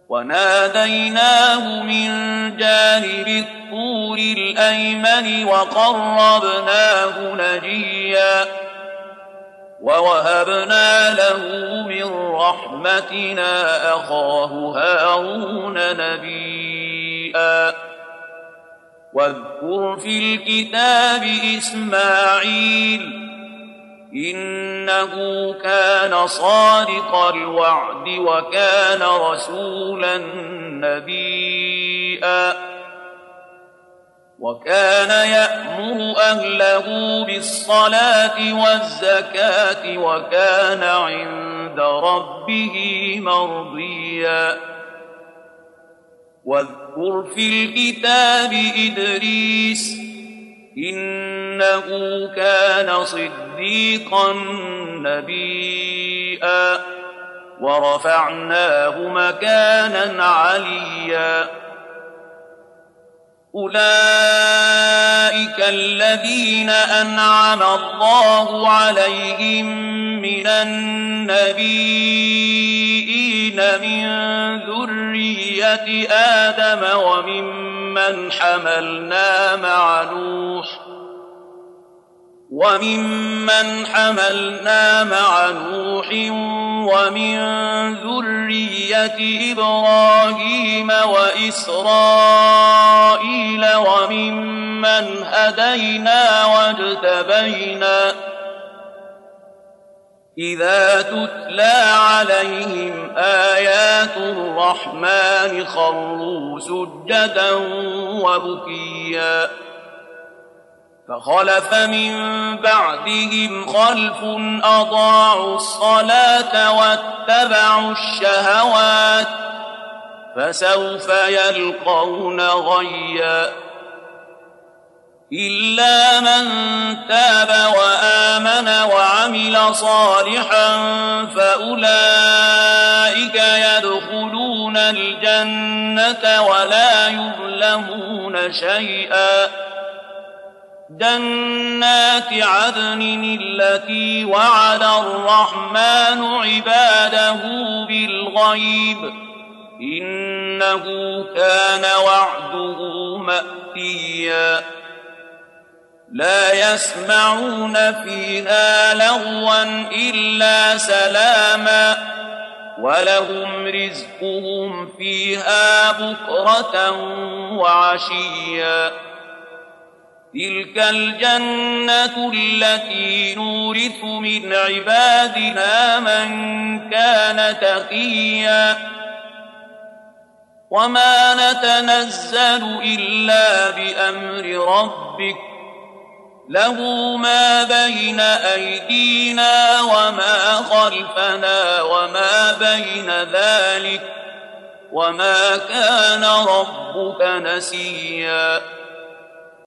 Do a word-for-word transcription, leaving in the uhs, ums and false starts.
وناديناه من جانب الطور الأيمن وقربناه نجيا ووهبنا له من رحمتنا أخاه هارون نبيا واذكر في الكتاب إسماعيل إنه كان صادق الوعد وكان رسولا نبيا وكان يأمر أهله بالصلاة والزكاة وكان عند ربه مرضيا واذكر في الكتاب إدريس إنه كان صديقا نبيا ورفعناه مكانا عليا أولئك الذين أنعم الله عليهم من النبيين من ذرية آدم وممن حملنا مع نوح وممن حملنا مع نوح ومن ذرية إبراهيم وإسرائيل وممن هدينا واجتبينا إذا تتلى عليهم آيات الرحمن خروا سجدا وبكيا فخلف من بعدهم خلف أضاعوا الصلاة واتبعوا الشهوات فسوف يلقون غيا إلا من تاب وآمن وعمل صالحا فأولئك يدخلون الجنة ولا يظلمون شيئا جنات عدن التي وعد الرحمن عباده بالغيب إنه كان وعده مأتيا لا يسمعون فيها لغوا إلا سلاما ولهم رزقهم فيها بكرة وعشيا تلك الجنة التي نورث من عبادنا من كان تقيا وما نتنزل إلا بأمر ربك له ما بين أيدينا وما خلفنا وما بين ذلك وما كان ربك نسيا